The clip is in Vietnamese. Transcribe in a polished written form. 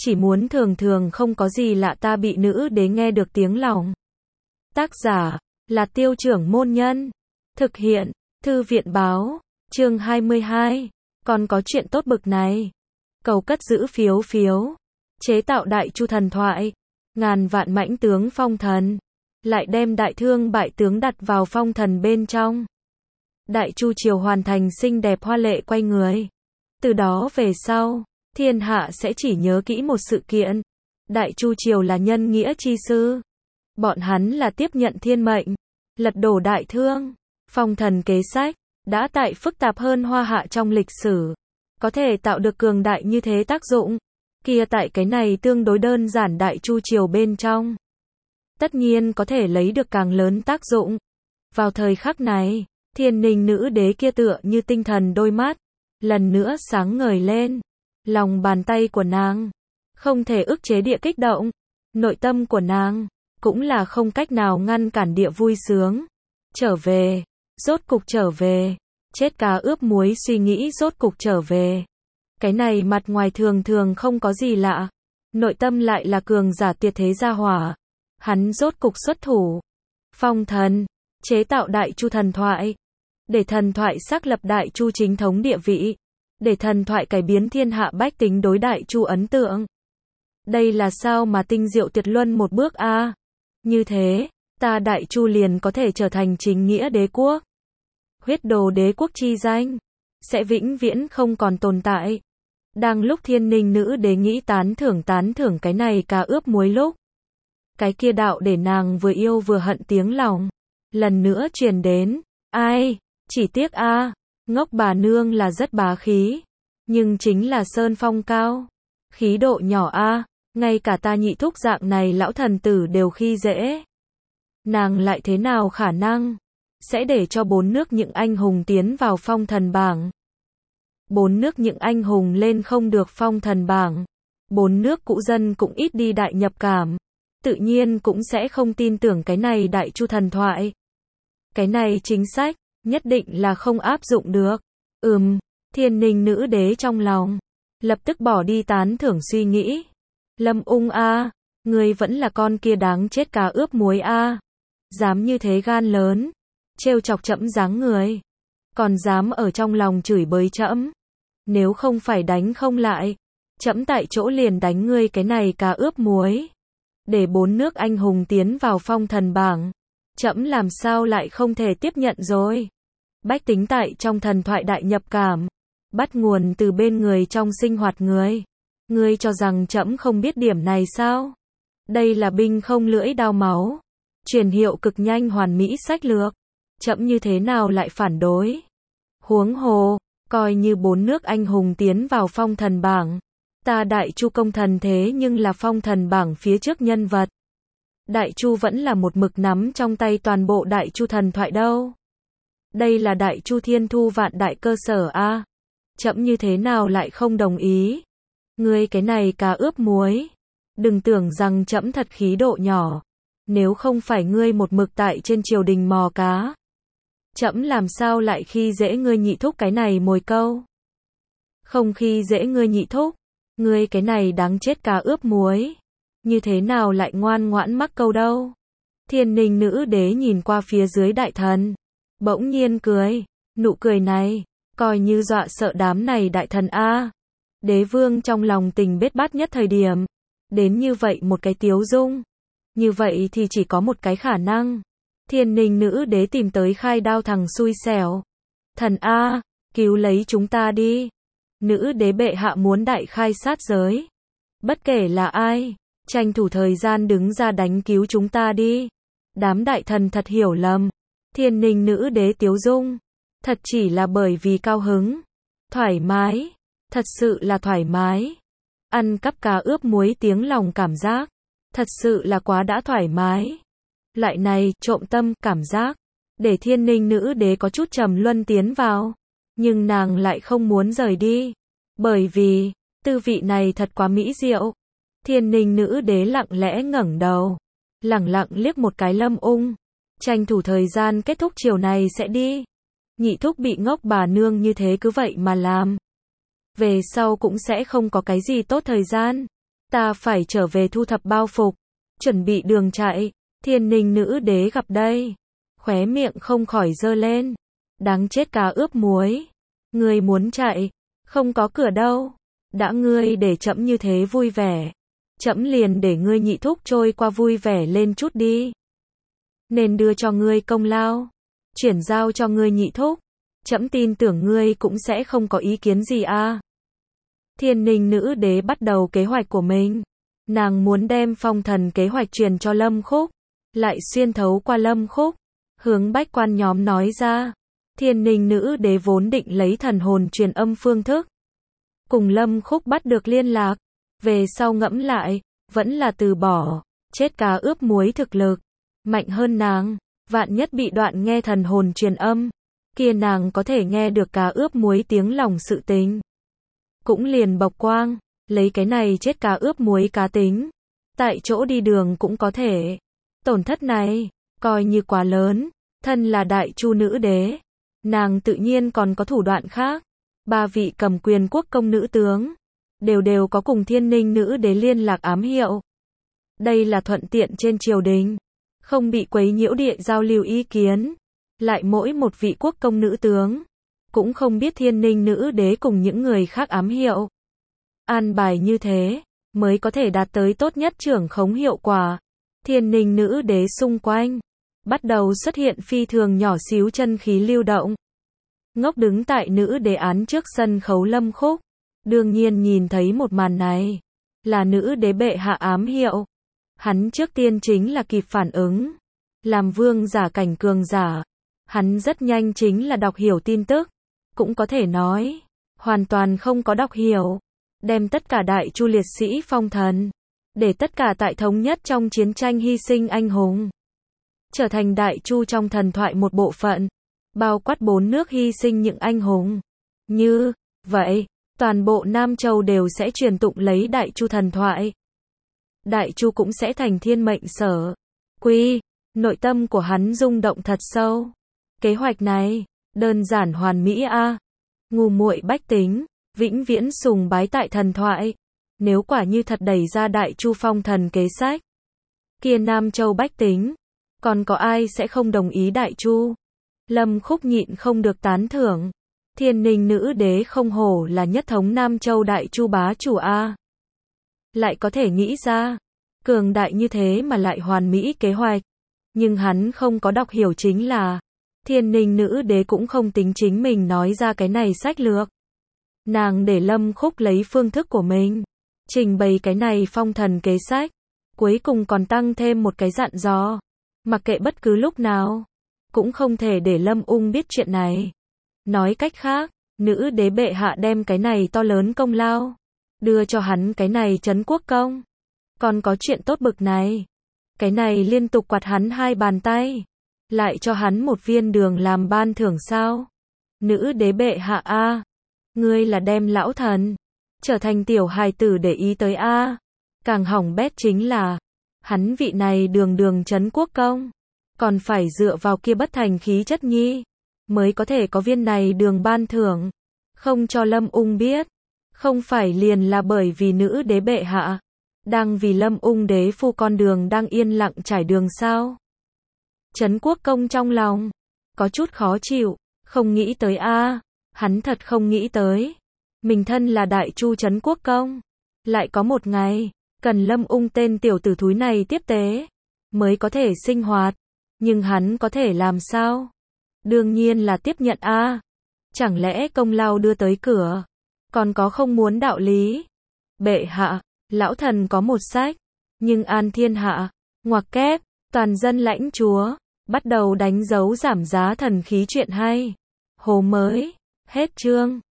chỉ muốn thường thường không có gì lạ ta bị nữ đế nghe được tiếng lòng. Tác giả là Tiêu Trưởng Môn Nhân. Thực hiện Thư viện Báo. Chương 22. Còn có chuyện tốt bực này. Cầu cất giữ phiếu phiếu. Chế tạo Đại Chu thần thoại. Ngàn vạn mãnh tướng phong thần. Lại đem đại thương bại tướng đặt vào phong thần bên trong. Đại Chu triều hoàn thành xinh đẹp hoa lệ quay người. Từ đó về sau, thiên hạ sẽ chỉ nhớ kỹ một sự kiện. Đại Chu triều là nhân nghĩa chi sư. Bọn hắn là tiếp nhận thiên mệnh, lật đổ đại thương. Phong thần kế sách đã tại phức tạp hơn hoa hạ trong lịch sử, có thể tạo được cường đại như thế tác dụng. Kia tại cái này tương đối đơn giản Đại Chu triều bên trong, tất nhiên có thể lấy được càng lớn tác dụng. Vào thời khắc này, Thiên Ninh nữ đế kia tựa như tinh thần đôi mắt, lần nữa sáng ngời lên. Lòng bàn tay của nàng không thể ức chế địa kích động, nội tâm của nàng cũng là không cách nào ngăn cản địa vui sướng. Trở về, rốt cục trở về, chết cá ướp muối suy nghĩ rốt cục trở về. Cái này mặt ngoài thường thường không có gì lạ, nội tâm lại là cường giả tuyệt thế gia hỏa. Hắn rốt cục xuất thủ. Phong thần, chế tạo Đại Chu thần thoại, để thần thoại xác lập Đại Chu chính thống địa vị, để thần thoại cải biến thiên hạ bách tính đối Đại Chu ấn tượng. Đây là sao mà tinh diệu tuyệt luân một bước a. Như thế, ta Đại Chu liền có thể trở thành chính nghĩa đế quốc. Huyết đồ đế quốc chi danh sẽ vĩnh viễn không còn tồn tại. Đang lúc Thiên Ninh nữ đế nghĩ tán thưởng cái này cá ướp muối lúc, cái kia đạo để nàng vừa yêu vừa hận tiếng lòng lần nữa truyền đến. Ai, chỉ tiếc a, ngốc bà nương là rất bá khí, nhưng chính là sơn phong cao, khí độ nhỏ a, ngay cả ta nhị thúc dạng này lão thần tử đều khi dễ. Nàng lại thế nào khả năng sẽ để cho bốn nước những anh hùng tiến vào phong thần bảng. Bốn nước những anh hùng lên không được phong thần bảng, bốn nước cũ dân cũng ít đi đại nhập cảm, tự nhiên cũng sẽ không tin tưởng cái này Đại Chu thần thoại. Cái này chính sách nhất định là không áp dụng được. Thiên Ninh nữ đế trong lòng lập tức bỏ đi tán thưởng suy nghĩ. Lâm Ung a, ngươi vẫn là con kia đáng chết cá ướp muối a, dám như thế gan lớn, trêu chọc trẫm dáng người, còn dám ở trong lòng chửi bới trẫm. Nếu không phải đánh không lại, trẫm tại chỗ liền đánh ngươi cái này cá ướp muối. Để bốn nước anh hùng tiến vào phong thần bảng, trẫm làm sao lại không thể tiếp nhận rồi. Bách tính tại trong thần thoại đại nhập cảm, bắt nguồn từ bên người trong sinh hoạt người. Ngươi cho rằng trẫm không biết điểm này sao? Đây là binh không lưỡi đao máu, truyền hiệu cực nhanh hoàn mỹ sách lược. Trẫm như thế nào lại phản đối? Huống hồ, coi như bốn nước anh hùng tiến vào phong thần bảng, ta Đại Chu công thần thế nhưng là phong thần bảng phía trước nhân vật. Đại Chu vẫn là một mực nắm trong tay toàn bộ Đại Chu thần thoại đâu. Đây là Đại Chu thiên thu vạn đại cơ sở a. Trẫm như thế nào lại không đồng ý? Ngươi cái này cá ướp muối, đừng tưởng rằng trẫm thật khí độ nhỏ. Nếu không phải ngươi một mực tại trên triều đình mò cá, trẫm làm sao lại khi dễ ngươi nhị thúc cái này mồi câu. Không khi dễ ngươi nhị thúc, ngươi cái này đáng chết cá ướp muối, như thế nào lại ngoan ngoãn mắc câu đâu. Thiên Ninh nữ đế nhìn qua phía dưới đại thần, bỗng nhiên cười. Nụ cười này coi như dọa sợ đám này đại thần a. Đế vương trong lòng tình bết bát nhất thời điểm, đến như vậy một cái tiếu dung. Như vậy thì chỉ có một cái khả năng. Thiên Ninh nữ đế tìm tới khai đao thằng xui xẻo. Thần a, cứu lấy chúng ta đi. Nữ đế bệ hạ muốn đại khai sát giới. Bất kể là ai, tranh thủ thời gian đứng ra đánh cứu chúng ta đi. Đám đại thần thật hiểu lầm. Thiên Ninh nữ đế tiếu dung, thật chỉ là bởi vì cao hứng, thoải mái, thật sự là thoải mái. Ăn cắp cá ướp muối tiếng lòng cảm giác, thật sự là quá đã thoải mái. Loại này trộm tâm cảm giác, để Thiên Ninh nữ đế có chút trầm luân tiến vào, nhưng nàng lại không muốn rời đi, bởi vì tư vị này thật quá mỹ diệu. Thiên Ninh nữ đế lặng lẽ ngẩng đầu, lẳng lặng liếc một cái Lâm Ung, tranh thủ thời gian kết thúc chiều này sẽ đi. Nhị thúc bị ngốc bà nương như thế cứ vậy mà làm, về sau cũng sẽ không có cái gì tốt thời gian. Ta phải trở về thu thập bao phục, chuẩn bị đường chạy. Thiên Ninh nữ đế gặp đây, khóe miệng không khỏi giơ lên. Đáng chết cá ướp muối. Ngươi muốn chạy, không có cửa đâu. Đã ngươi để trẫm như thế vui vẻ, trẫm liền để ngươi nhị thúc trôi qua vui vẻ lên chút đi. Nên đưa cho ngươi công lao, chuyển giao cho ngươi nhị thúc. Trẫm tin tưởng ngươi cũng sẽ không có ý kiến gì a. Thiên Ninh nữ đế bắt đầu kế hoạch của mình. Nàng muốn đem phong thần kế hoạch truyền cho Lâm Khúc, lại xuyên thấu qua Lâm Khúc, hướng bách quan nhóm nói ra. Thiên Ninh nữ đế vốn định lấy thần hồn truyền âm phương thức, cùng Lâm Khúc bắt được liên lạc. Về sau ngẫm lại, vẫn là từ bỏ. Chết cá ướp muối thực lực mạnh hơn nàng, vạn nhất bị đoạn nghe thần hồn truyền âm, kia nàng có thể nghe được cá ướp muối tiếng lòng sự tình. Cũng liền bộc quang, lấy cái này chết cá ướp muối cá tính, tại chỗ đi đường cũng có thể. Tổn thất này, coi như quá lớn, thân là đại chu nữ đế, nàng tự nhiên còn có thủ đoạn khác. 3 vị cầm quyền quốc công nữ tướng, đều có cùng Thiên Ninh nữ đế liên lạc ám hiệu. Đây là thuận tiện trên triều đình, không bị quấy nhiễu địa giao lưu ý kiến. Lại mỗi một vị quốc công nữ tướng, cũng không biết Thiên Ninh nữ đế cùng những người khác ám hiệu. An bài như thế, mới có thể đạt tới tốt nhất trưởng khống hiệu quả. Thiên Ninh nữ đế xung quanh, bắt đầu xuất hiện phi thường nhỏ xíu chân khí lưu động. Ngốc đứng tại nữ đế án trước sân khấu Lâm Khúc, đương nhiên nhìn thấy một màn này, là nữ đế bệ hạ ám hiệu. Hắn trước tiên chính là kịp phản ứng, làm vương giả cảnh cường giả. Hắn rất nhanh chính là đọc hiểu tin tức, cũng có thể nói, hoàn toàn không có đọc hiểu. Đem tất cả đại chu liệt sĩ phong thần, để tất cả tại thống nhất trong chiến tranh hy sinh anh hùng, trở thành đại chu trong thần thoại một bộ phận, bao quát 4 nước hy sinh những anh hùng. Như vậy, toàn bộ Nam Châu đều sẽ truyền tụng lấy đại chu thần thoại. Đại chu cũng sẽ thành thiên mệnh sở quy. Nội tâm của hắn rung động thật sâu. Kế hoạch này, đơn giản hoàn mỹ a. Ngu muội bách tính, vĩnh viễn sùng bái tại thần thoại. Nếu quả như thật đẩy ra đại chu phong thần kế sách, kia Nam Châu bách tính, còn có ai sẽ không đồng ý đại chu? Lâm Khúc nhịn không được tán thưởng. Thiên Ninh nữ đế không hổ là nhất thống Nam Châu đại chu bá chủ a. Lại có thể nghĩ ra, cường đại như thế mà lại hoàn mỹ kế hoạch. Nhưng hắn không có đọc hiểu chính là, Thiên Ninh nữ đế cũng không tính chính mình nói ra cái này sách lược. Nàng để Lâm Khúc lấy phương thức của mình, trình bày cái này phong thần kế sách. Cuối cùng còn tăng thêm một cái dặn dò, mặc kệ bất cứ lúc nào, cũng không thể để Lâm Ung biết chuyện này. Nói cách khác, nữ đế bệ hạ đem cái này to lớn công lao, đưa cho hắn cái này trấn quốc công. Còn có chuyện tốt bực này. Cái này liên tục quạt hắn 2 bàn tay. Lại cho hắn một viên đường làm ban thưởng sao? Nữ đế bệ hạ a, ngươi là đem lão thần trở thành tiểu hài tử để ý tới a. Càng hỏng bét chính là, hắn vị này đường trấn quốc công, còn phải dựa vào kia bất thành khí chất nhi, mới có thể có viên này đường ban thưởng. Không cho Lâm Ung biết, không phải liền là bởi vì nữ đế bệ hạ đang vì Lâm Ung đế phu con đường đang yên lặng trải đường sao? Trấn quốc công trong lòng có chút khó chịu, không nghĩ tới a, hắn thật không nghĩ tới. Mình thân là đại chu trấn quốc công, lại có một ngày cần Lâm Ung tên tiểu tử thúi này tiếp tế mới có thể sinh hoạt, nhưng hắn có thể làm sao? Đương nhiên là tiếp nhận a. Chẳng lẽ công lao đưa tới cửa, còn có không muốn đạo lý? Bệ hạ, lão thần có một sách, nhưng an thiên hạ, ngoặc kép, toàn dân lãnh chúa, bắt đầu đánh dấu giảm giá thần khí chuyện hay. Hồ mới, hết chương.